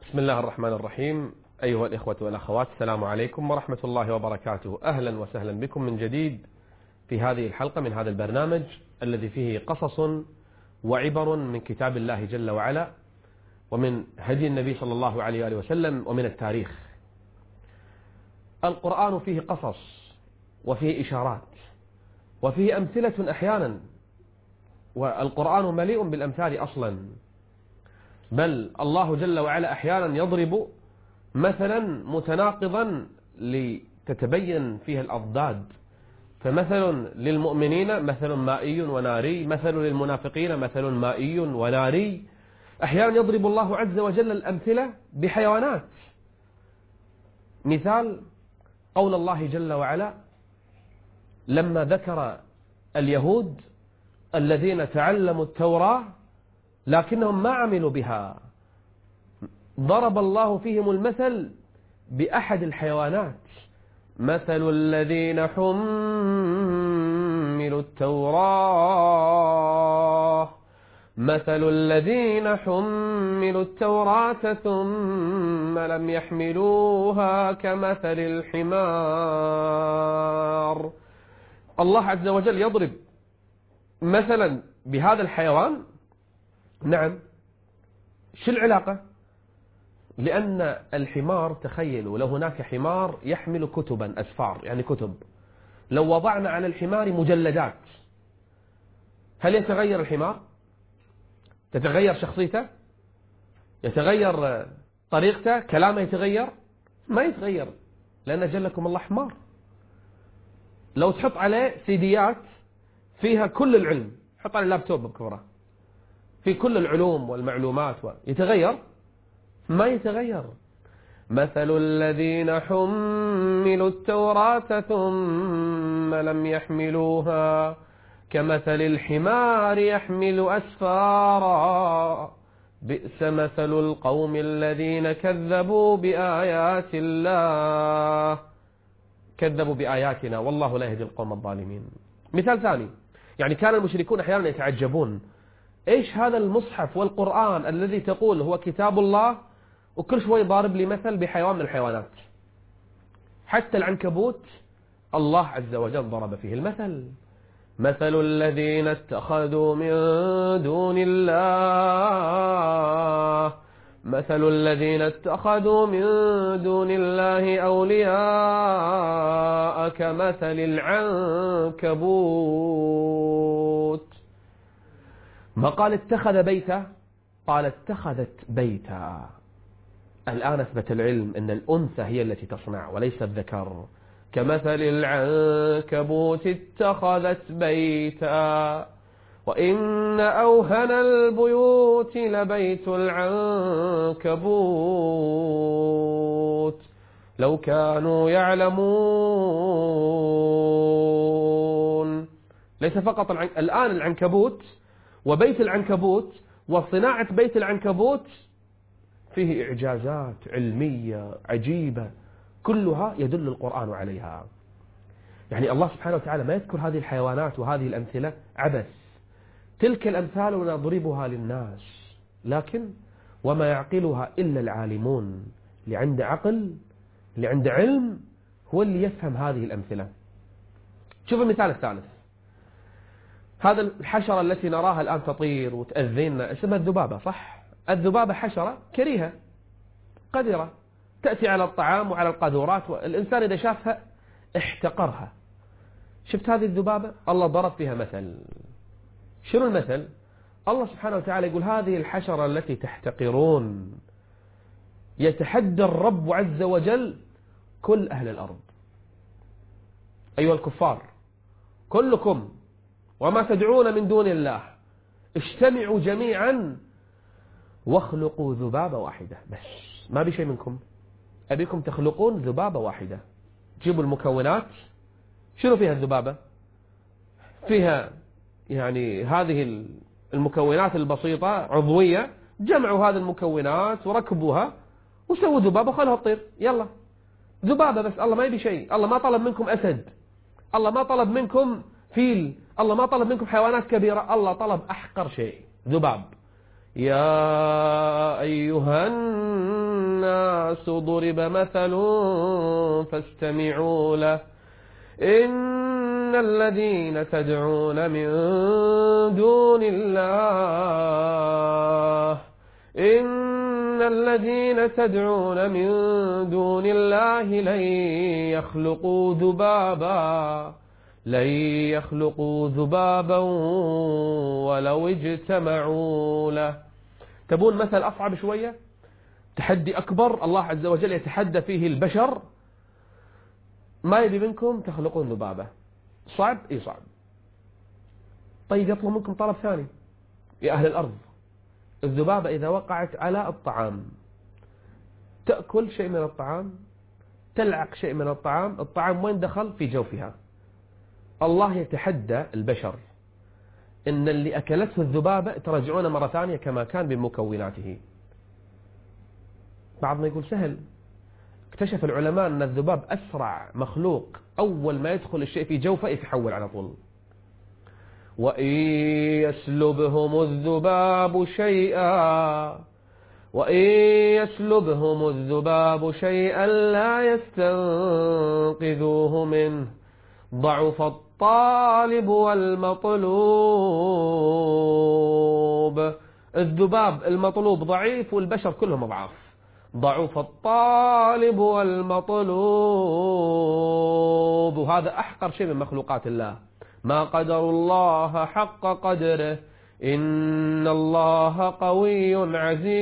بسم الله الرحمن الرحيم. أيها الإخوة والأخوات، السلام عليكم ورحمة الله وبركاته. أهلا وسهلا بكم من جديد في هذه الحلقة من هذا البرنامج الذي فيه قصص وعبر من كتاب الله جل وعلا، ومن هدي النبي صلى الله عليه وآله وسلم، ومن التاريخ. القرآن فيه قصص وفيه إشارات وفيه أمثلة أحيانا، والقرآن مليء بالأمثال أصلا، بل الله جل وعلا أحيانا يضرب مثلا متناقضا لتتبين فيها الأضداد. فمثل للمؤمنين مثل مائي وناري، مثل للمنافقين مثل مائي وناري. أحيانا يضرب الله عز وجل الأمثلة بحيوانات. مثال قول الله جل وعلا لما ذكر اليهود الذين تعلموا التوراة لكنهم ما عملوا بها، ضرب الله فيهم المثل بأحد الحيوانات. مثل الذين حملوا التوراة ثم لم يحملوها كمثل الحمار. الله عز وجل يضرب مثلا بهذا الحيوان. نعم، شو العلاقة؟ لأن الحمار، تخيلوا لو هناك حمار يحمل كتبا، أسفار يعني كتب، لو وضعنا على الحمار مجلدات، هل يتغير الحمار؟ تتغير شخصيته؟ يتغير طريقته؟ كلامه يتغير؟ ما يتغير، لأن جلكم الله حمار. لو تحط عليه سيديات فيها كل العلم، حط على اللابتوب بكبره في كل العلوم والمعلومات، يتغير؟ ما يتغير. مثل الذين حملوا التوراة ثم لم يحملوها كمثل الحمار يحمل أسفارا بئس مثل القوم الذين كذبوا بآيات الله، كذبوا بآياتنا والله لا يهدي القوم الظالمين. مثال ثاني، يعني كان المشركون أحيانا يتعجبون، إيش هذا المصحف والقرآن الذي تقول هو كتاب الله وكل شوي ضارب لي مثل بحيوان من الحيوانات؟ حتى العنكبوت الله عز وجل ضرب فيه المثل. مثل الذين اتخذوا من دون الله أولياء كمثل العنكبوت. ما قال اتخذ بيتا، قال اتخذت بيتا. الآن أثبت العلم أن الأنثى هي التي تصنع وليس الذكر. كمثل العنكبوت اتخذت بيتا وإن أوهن البيوت لبيت العنكبوت لو كانوا يعلمون. ليس فقط الآن العنكبوت وبيت العنكبوت وصناعة بيت العنكبوت فيه إعجازات علمية عجيبة كلها يدل القرآن عليها. يعني الله سبحانه وتعالى ما يذكر هذه الحيوانات وهذه الأمثلة عبث. تلك الأمثال نضربها للناس، لكن وما يعقلها إلا العالمون، اللي عنده عقل، اللي عنده علم، هو اللي يفهم هذه الأمثلة. شوف المثال الثالث. هذا الحشرة التي نراها الآن تطير وتأذينا اسمها الذبابة، صح؟ الذبابة حشرة كريهة قذرة، تأتي على الطعام وعلى القاذورات، والإنسان إذا شافها احتقرها. شفت هذه الذبابة؟ الله ضرب فيها مثل. شنو المثل؟ الله سبحانه وتعالى يقول هذه الحشرة التي تحتقرون يتحدى الرب عز وجل كل أهل الأرض، أيها الكفار كلكم وما تدعون من دون الله اجتمعوا جميعا واخلقوا ذبابة واحدة. بس ما بشيء منكم، أبيكم تخلقون ذبابة واحدة. جيبوا المكونات. شنو فيها الذبابة؟ فيها يعني هذه المكونات البسيطة عضوية، جمعوا هذه المكونات وركبوها وسووا ذبابة خلها تطير. يلا ذبابة بس. الله ما يبي شيء. الله ما طلب منكم أسد، الله ما طلب منكم فيل، الله ما طلب منكم حيوانات كبيرة، الله طلب أحقر شيء، ذباب. يا أيها الناس ضرب مثل فاستمعوا له إن الذين تدعون من دون الله إن الذين تدعون من دون الله لن يخلقوا ذبابا ولو اجتمعوا له. تبون مثل أصعب شوية، تحدي أكبر الله عز وجل يتحدى فيه البشر، ما يبي منكم تخلقون ذبابة. صعب؟ إيه صعب. طيب يطلب منكم طلب ثاني يا أهل الأرض. الذبابة إذا وقعت على الطعام تأكل شيء من الطعام، تلعق شيء من الطعام، الطعام وين دخل؟ في جوفها. الله يتحدى البشر إن اللي أكلته الذبابة ترجعون مرة ثانية كما كان بمكوناته. بعضنا يقول سهل. اكتشف العلماء أن الذباب أسرع مخلوق، أول ما يدخل الشيء في جوفه يتحول على طول. وإن يسلبهم الذباب شيئا لا يستنقذوه منه ضعف الطالب والمطلوب. الذباب المطلوب ضعيف والبشر كلهم ضعاف. ضعف الطالب والمطلوب، وهذا أحقر شيء من مخلوقات الله. ما قدر الله حق قدره إن الله قوي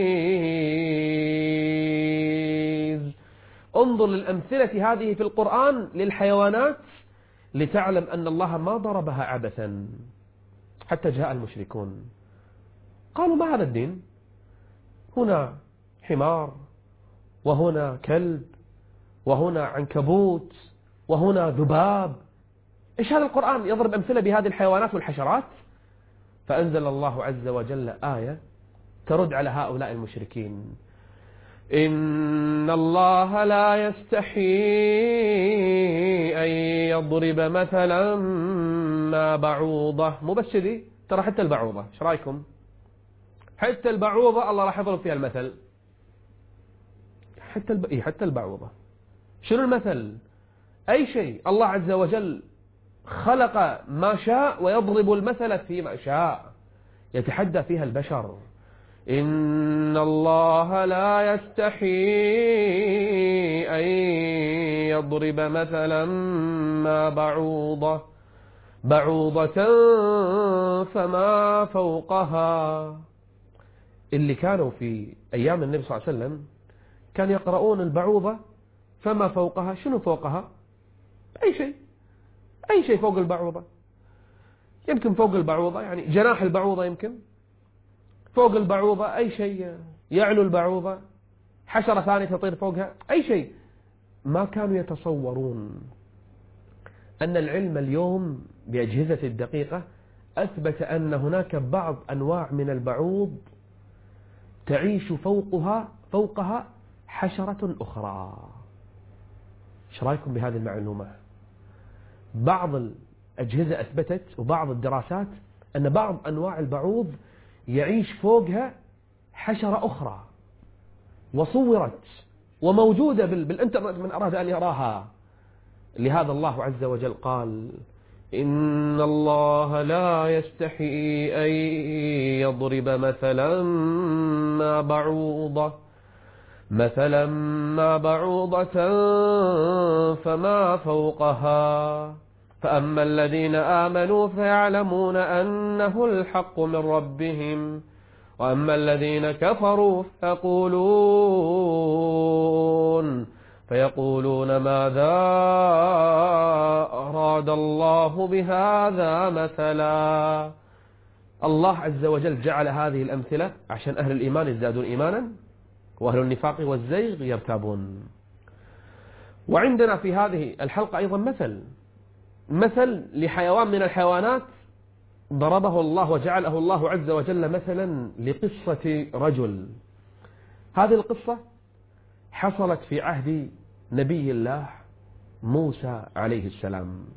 عزيز. انظر للأمثلة هذه في القرآن للحيوانات لتعلم أن الله ما ضربها عبثا. حتى جاء المشركون قالوا ما هذا الدين؟ هنا حمار، وهنا كلب، وهنا عنكبوت، وهنا ذباب. إيش هذا القرآن يضرب أمثلة بهذه الحيوانات والحشرات؟ فأنزل الله عز وجل آية ترد على هؤلاء المشركين. إن الله لا يستحي أن يضرب مثلا ما بعوضة. مو بس كذي، ترى حتى البعوضة، ايش رايكم؟ حتى البعوضة الله راح يضرب فيها المثل. حتى البعوضة. شنو المثل؟ أي شيء الله عز وجل خلق ما شاء ويضرب المثل فيما شاء، يتحدى فيها البشر. إن الله لا يستحي أن يضرب مثلا ما بعوضة فما فوقها. اللي كانوا في أيام النبي صلى الله عليه وسلم كان يقرؤون البعوضة فما فوقها. شنو فوقها؟ أي شيء فوق البعوضة. يمكن فوق البعوضة يعني جناح البعوضة، يمكن فوق البعوضة أي شيء يعلو البعوضة، حشرة ثانية تطير فوقها، أي شيء. ما كانوا يتصورون أن العلم اليوم بأجهزة الدقيقة أثبت أن هناك بعض أنواع من البعوض تعيش فوقها حشرة أخرى. ايش رايكم بهذه المعلومة؟ بعض الأجهزة أثبتت وبعض الدراسات أن بعض أنواع البعوض يعيش فوقها حشرة أخرى، وصورت وموجودة بالإنترنت من أراد أن يراها. لهذا الله عز وجل قال إن الله لا يستحي أن يضرب مثلا ما بعوضة فما فوقها فأما الذين آمنوا فيعلمون أنه الحق من ربهم وأما الذين كفروا فيقولون ماذا أراد الله بهذا مثلا. الله عز وجل جعل هذه الأمثلة عشان أهل الإيمان يزدادون إيمانا وأهل النفاق والزيغ يرتابون. وعندنا في هذه الحلقة أيضا مثل لحيوان من الحيوانات ضربه الله وجعله الله عز وجل مثلا لقصة رجل. هذه القصة حصلت في عهد نبي الله موسى عليه السلام.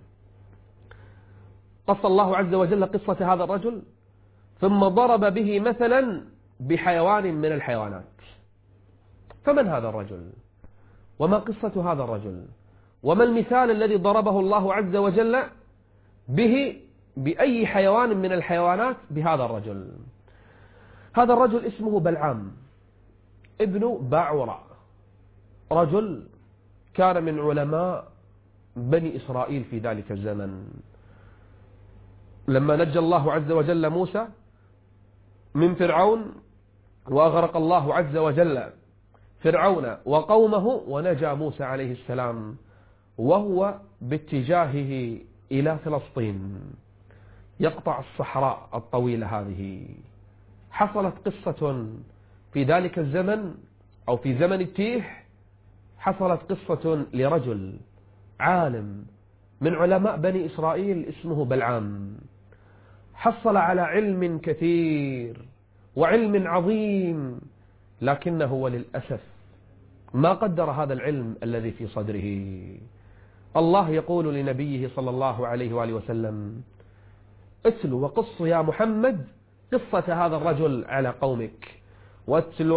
قص الله عز وجل قصة هذا الرجل ثم ضرب به مثلا بحيوان من الحيوانات، فمن هذا الرجل؟ وما قصة هذا الرجل؟ وما المثال الذي ضربه الله عز وجل به بأي حيوان من الحيوانات بهذا الرجل؟ هذا الرجل اسمه بلعام ابن باعوراء، رجل كان من علماء بني إسرائيل في ذلك الزمن. لما نجى الله عز وجل موسى من فرعون وأغرق الله عز وجل فرعون وقومه، ونجى موسى عليه السلام وهو باتجاهه إلى فلسطين يقطع الصحراء الطويلة هذه، حصلت قصة في ذلك الزمن أو في زمن التيه، حصلت قصة لرجل عالم من علماء بني إسرائيل اسمه بلعام، حصل على علم كثير وعلم عظيم، لكنه وللأسف ما قدر هذا العلم الذي في صدره. الله يقول لنبيه صلى الله عليه وآله وسلم: اتل وقص يا محمد قصة هذا الرجل على قومك، واتل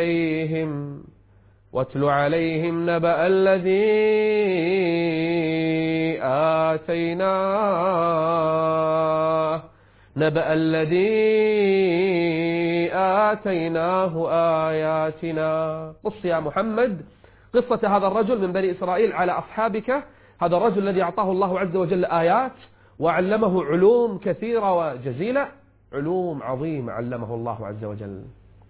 عليهم نبأ الذي آتيناه آياتنا. قص يا محمد قصة هذا الرجل من بني إسرائيل على أصحابك، هذا الرجل الذي أعطاه الله عز وجل آيات وعلمه علوم كثيرة وجزيلة، علوم عظيمة علمه الله عز وجل.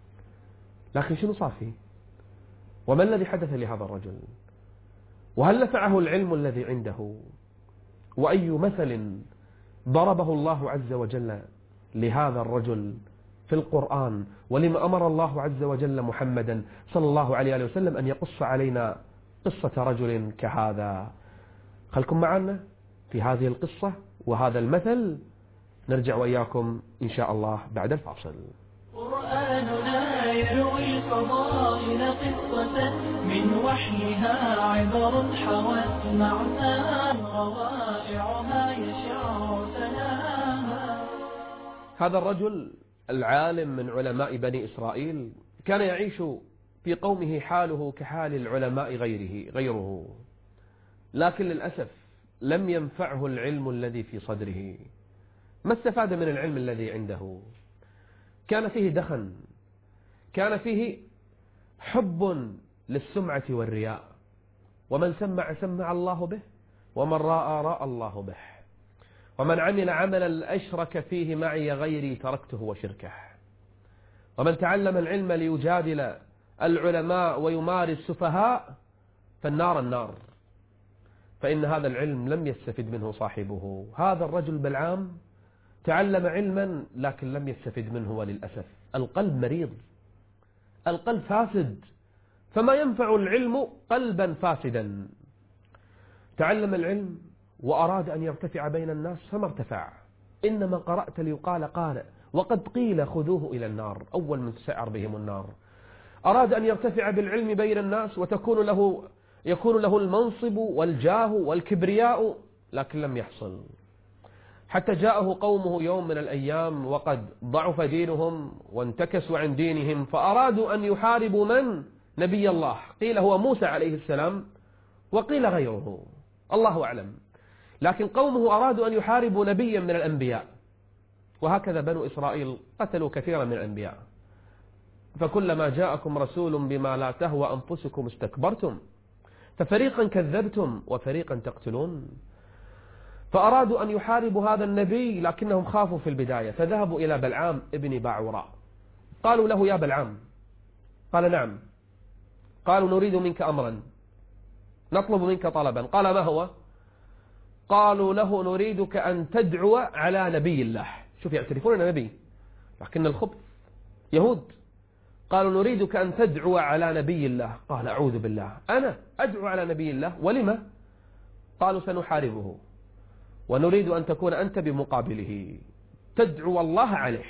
لكن شنو صار فيه؟ وما الذي حدث لهذا الرجل؟ وهل نفعه العلم الذي عنده؟ وأي مثل ضربه الله عز وجل لهذا الرجل في القرآن؟ ولما أمر الله عز وجل محمدا صلى الله عليه وسلم أن يقص علينا قصة رجل كهذا؟ خلكم معنا في هذه القصة وهذا المثل، نرجع وإياكم إن شاء الله بعد الفاصل. قرآننا يروي الفضائل قصة من وحيها عبر حوت معنى روائعها يشع سلاما. هذا الرجل العالم من علماء بني إسرائيل كان يعيش في قومه حاله كحال العلماء غيره، لكن للأسف لم ينفعه العلم الذي في صدره. ما استفاد من العلم الذي عنده؟ كان فيه دخن، كان فيه حب للسمعة والرياء، ومن سمع الله به، ومن راى الله به، ومن عمل عملا أشرك فيه معي غيري تركته وشركه، ومن تعلم العلم ليجادل العلماء ويماري السفهاء فالنار، فإن هذا العلم لم يستفد منه صاحبه. هذا الرجل بلعام تعلم علما لكن لم يستفد منه، وللأسف القلب مريض، القلب فاسد، فما ينفع العلم قلبا فاسدا. تعلم العلم وأراد أن يرتفع بين الناس فما ارتفع، إنما قرأت ليقال قال، وقد قيل خذوه إلى النار، أول من تسعر بهم النار. أراد أن يرتفع بالعلم بين الناس يكون له المنصب والجاه والكبرياء، لكن لم يحصل، حتى جاءه قومه يوم من الأيام وقد ضعف دينهم وانتكسوا عن دينهم، فأرادوا أن يحاربوا من؟ نبي الله، قيل هو موسى عليه السلام وقيل غيره، الله أعلم، لكن قومه أرادوا أن يحاربوا نبيا من الأنبياء، وهكذا بنو إسرائيل قتلوا كثيرا من الأنبياء. فكلما جاءكم رسول بما لا تهوى أنفسكم استكبرتم ففريقا كذبتم وفريقا تقتلون. فأرادوا أن يحاربوا هذا النبي لكنهم خافوا في البداية، فذهبوا إلى بلعام ابن باعوراء، قالوا له: يا بلعام. قال: نعم. قالوا: نريد منك أمرا، نطلب منك طلبا. قال: ما هو؟ قالوا له: نريدك أن تدعو على نبي الله. شوف، يعترفون أنه نبي لكن الخبث يهود. قالوا: نريدك أن تدعو على نبي الله. قال: أعوذ بالله، أنا أدعو على نبي الله؟ ولما؟ قالوا: سنحاربه ونريد أن تكون أنت بمقابله، تدعو الله عليه.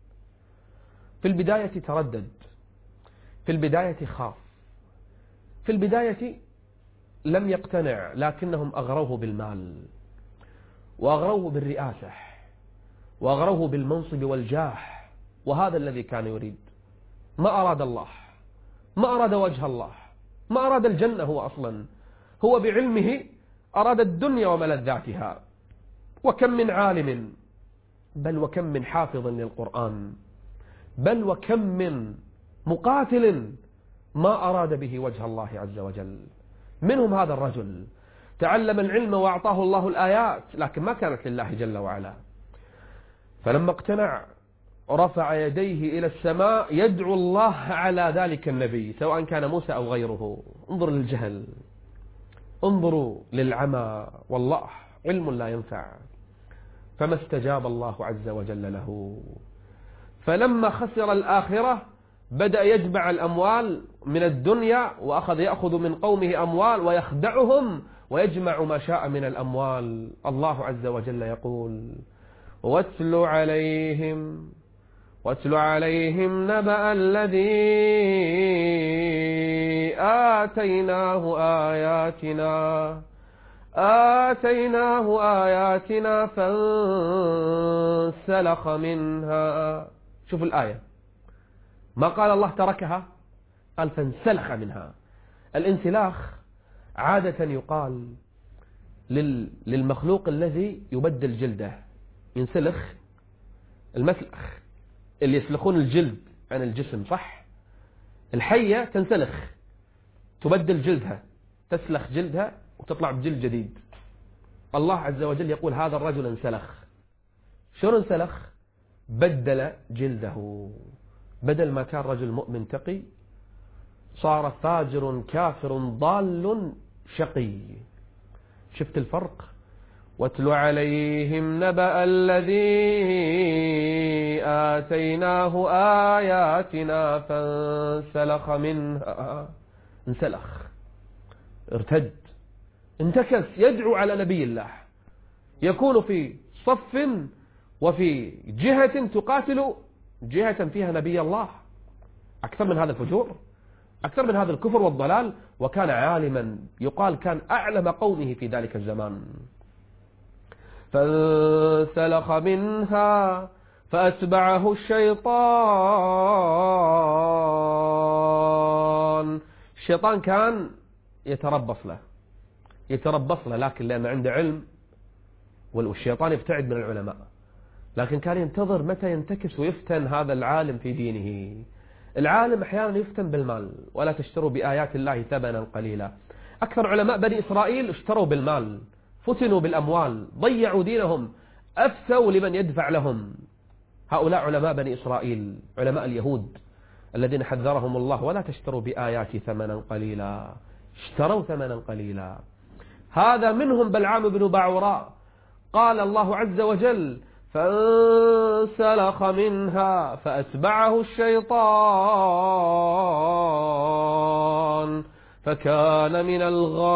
في البداية تردد، في البداية خاف، في البداية لم يقتنع، لكنهم أغروه بالمال وأغروه بالرئاسة وأغروه بالمنصب والجاه، وهذا الذي كان يريد. ما أراد الله ما أراد وجه الله، ما أراد الجنة هو أصلا، هو بعلمه أراد الدنيا وملذاتها. وكم من عالم، بل وكم من حافظ للقرآن، بل وكم من مقاتل ما أراد به وجه الله عز وجل. منهم هذا الرجل تعلم العلم وأعطاه الله الآيات، لكن ما كانت لله جل وعلا. فلما اقتنع رفع يديه إلى السماء يدعو الله على ذلك النبي، سواء كان موسى أو غيره. انظر للجهل، انظروا للعمى، والله علم لا ينفع. فما استجاب الله عز وجل له. فلما خسر الآخرة بدأ يجمع الأموال من الدنيا، وأخذ يأخذ من قومه أموال ويخدعهم ويجمع ما شاء من الأموال. الله عز وجل يقول: واتل عليهم نبأ الذي آتيناه آياتنا فانسلخ منها. شوف الآية، ما قال الله تركها، قال فانسلخ منها. الانسلاخ عادة يقال للمخلوق الذي يبدل جلده، ينسلخ. المسلخ اللي يسلخون الجلد عن الجسم، صح؟ الحية تنسلخ، تبدل جلدها، تسلخ جلدها وتطلع بجلد جديد. الله عز وجل يقول هذا الرجل انسلخ. شو انسلخ؟ بدل جلده، بدل ما كان رجل مؤمن تقي صار فاجر كافر ضال شقي. شفت الفرق؟ واتل عليهم نبأ الذي آتيناه آياتنا فانسلخ منها. انسلخ، ارتد، انتكس، يدعو على نبي الله، يكون في صف وفي جهة تقاتل جهة فيها نبي الله. أكثر من هذا الفجور، أكثر من هذا الكفر والضلال. وكان عالما، يقال كان أعلم قومه في ذلك الزمان. فانسلخ منها فأتبعه الشيطان. الشيطان كان يتربص له، لكن لأن عنده علم، والشيطان يبتعد من العلماء، لكن كان ينتظر متى ينتكس ويفتن هذا العالم في دينه. العالم أحيانا يفتن بالمال، ولا تشتروا بآيات الله ثمنا قليلا. أكثر علماء بني إسرائيل اشتروا بالمال، فتنوا بالأموال، ضيعوا دينهم، أفسوا لمن يدفع لهم. هؤلاء علماء بني إسرائيل، علماء اليهود الذين حذرهم الله: ولا تشتروا بآياتي ثمنا قليلا. اشتروا ثمنا قليلا. هذا منهم بلعام بن باعوراء. قال الله عز وجل: فانسلخ منها فأتبعه الشيطان فكان من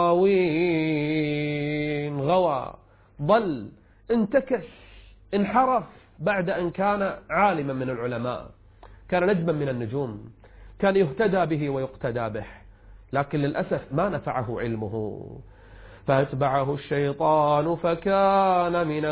الغاوين. غوى، ضل، انتكس، انحرف بعد أن كان عالما من العلماء، كان نجما من النجوم، كان يهتدى به ويقتدى به، لكن للأسف ما نفعه علمه. فأتبعه الشيطان فكان من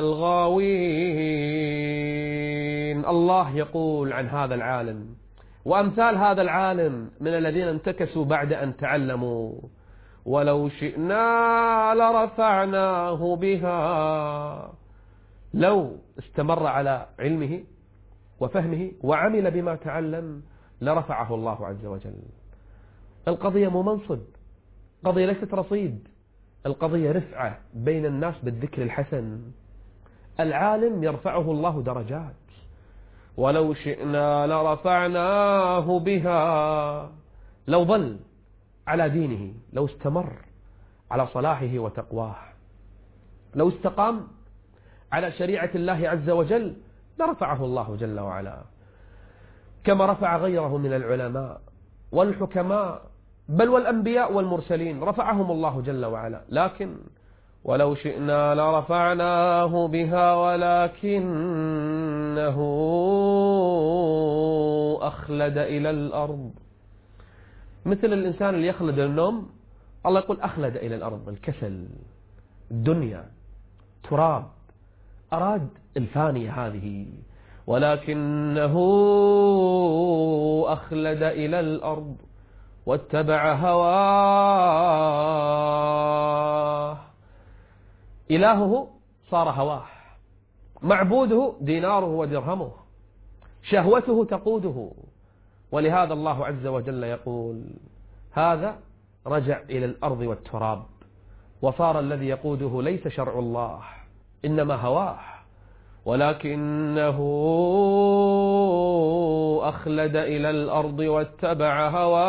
الغاوين. الله يقول عن هذا العالم وأمثال هذا العالم من الذين انتكسوا بعد أن تعلموا: ولو شئنا لرفعناه بها. لو استمر على علمه وفهمه وعمل بما تعلم لرفعه الله عز وجل. القضية مو منصب، القضية ليست رصيد، القضية رفعة بين الناس بالذكر الحسن. العالم يرفعه الله درجات. ولو شئنا لرفعناه بها. لو ظل على دينه، لو استمر على صلاحه وتقواه، لو استقام على شريعة الله عز وجل لرفعه الله جل وعلا، كما رفع غيره من العلماء والحكماء بل والأنبياء والمرسلين، رفعهم الله جل وعلا. لكن ولو شئنا لرفعناه بها ولكنه أخلد إلى الأرض. مثل الإنسان اللي يخلد النوم، الله يقول أخلد إلى الأرض، الكسل، الدنيا، تراب، أراد الفانية هذه، ولكنه أخلد إلى الأرض واتبع هواه. إلهه صار هواه، معبوده ديناره ودرهمه، شهوته تقوده. ولهذا الله عز وجل يقول: هذا رجع إلى الأرض والتراب، وصار الذي يقوده ليس شرع الله إنما هواه، ولكنه أخلد إلى الأرض واتبع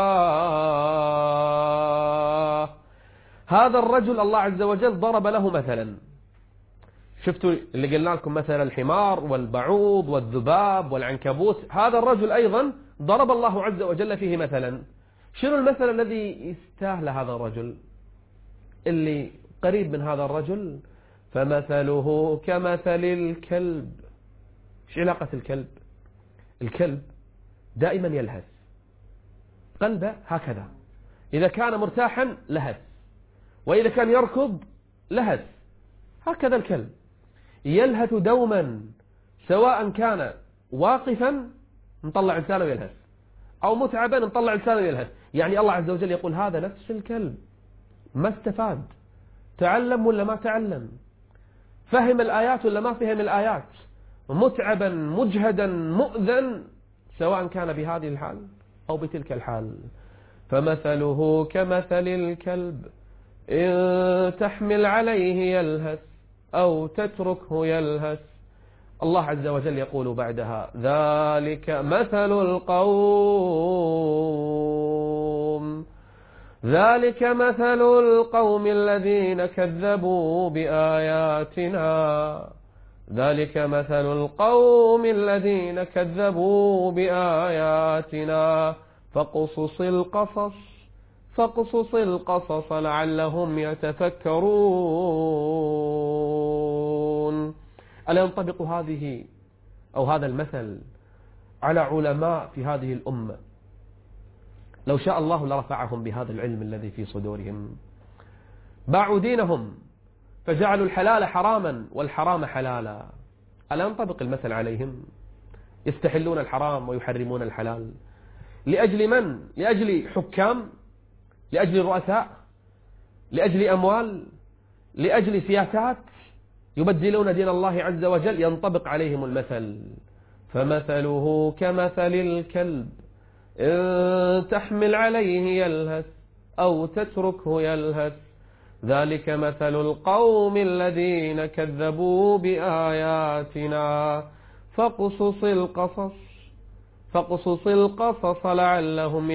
هواه. هذا الرجل الله عز وجل ضرب له مثلا. شفتوا اللي قلنا لكم مثل الحمار والبعوض والذباب والعنكبوت، هذا الرجل أيضا ضرب الله عز وجل فيه مثلا. شنو المثل الذي يستاهل هذا الرجل اللي قريب من هذا الرجل؟ فمثله كمثل الكلب. ايش علاقة الكلب؟ الكلب دائما يلهث، قلبه هكذا، إذا كان مرتاحا لهث، وإذا كان يركض لهث. هكذا الكلب يلهث دوما، سواء كان واقفا نطلع لسانه يلهث، أو متعبا نطلع لسانه يلهث. يعني الله عز وجل يقول هذا نفس الكلب، ما استفاد، تعلم ولا ما تعلم، فهم الآيات ولا ما فهم الآيات، متعبا مجهدا مؤذا، سواء كان بهذه الحال أو بتلك الحال. فمثله كمثل الكلب إن تحمل عليه يلهث أو تتركه يلهث. الله عز وجل يقول بعدها: ذلك مثل القوم الذين كذبوا بآياتنا. ذلك مثل القوم الذين كذبوا بآياتنا فاقصص القصص لعلهم يتفكرون. ألا ينطبق هذا المثل على علماء في هذه الأمة؟ لو شاء الله لرفعهم بهذا العلم الذي في صدورهم. باعوا دينهم فجعلوا الحلال حراما والحرام حلالا. ألا ينطبق المثل عليهم؟ يستحلون الحرام ويحرمون الحلال. لأجل من؟ لأجل حكام؟ لأجل رؤساء؟ لأجل أموال؟ لأجل سياسات؟ يبدلون دين الله عز وجل. ينطبق عليهم المثل: فمثله كمثل الكلب إن تحمل عليه يلهث أو تتركه يلهث. ذلك مثل القوم الذين كذبوا بآياتنا فاقصص القصص لعلهم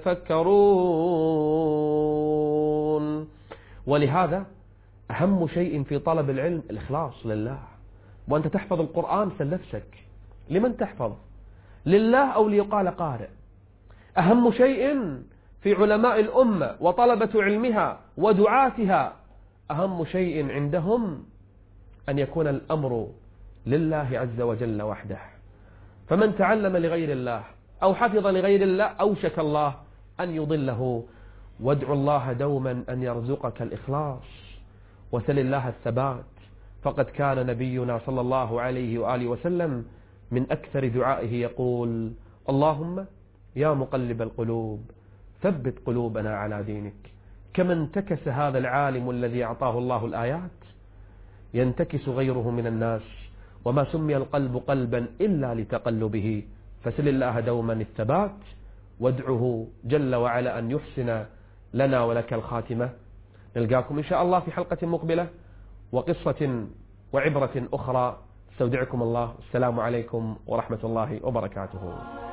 يتفكرون. ولهذا أهم شيء في طلب العلم الإخلاص لله. وأنت تحفظ القرآن سل نفسك، لمن تحفظ؟ لله أو ليقال قارئ؟ أهم شيء في علماء الأمة وطلبة علمها ودعاتها، أهم شيء عندهم أن يكون الأمر لله عز وجل وحده. فمن تعلم لغير الله أو حفظ لغير الله أوشك الله أن يضله. وادعو الله دوما أن يرزقك الإخلاص، وسل الله الثبات. فقد كان نبينا صلى الله عليه وآله وسلم من أكثر دعائه يقول: اللهم يا مقلب القلوب ثبت قلوبنا على دينك. كما انتكس هذا العالم الذي أعطاه الله الآيات ينتكس غيره من الناس، وما سمي القلب قلبا إلا لتقلبه. فسل الله دوما الثبات، وادعه جل وعلا أن يحسن لنا ولك الخاتمة. نلقاكم إن شاء الله في حلقة مقبلة وقصة وعبرة أخرى. استودعكم الله. السلام عليكم ورحمة الله وبركاته.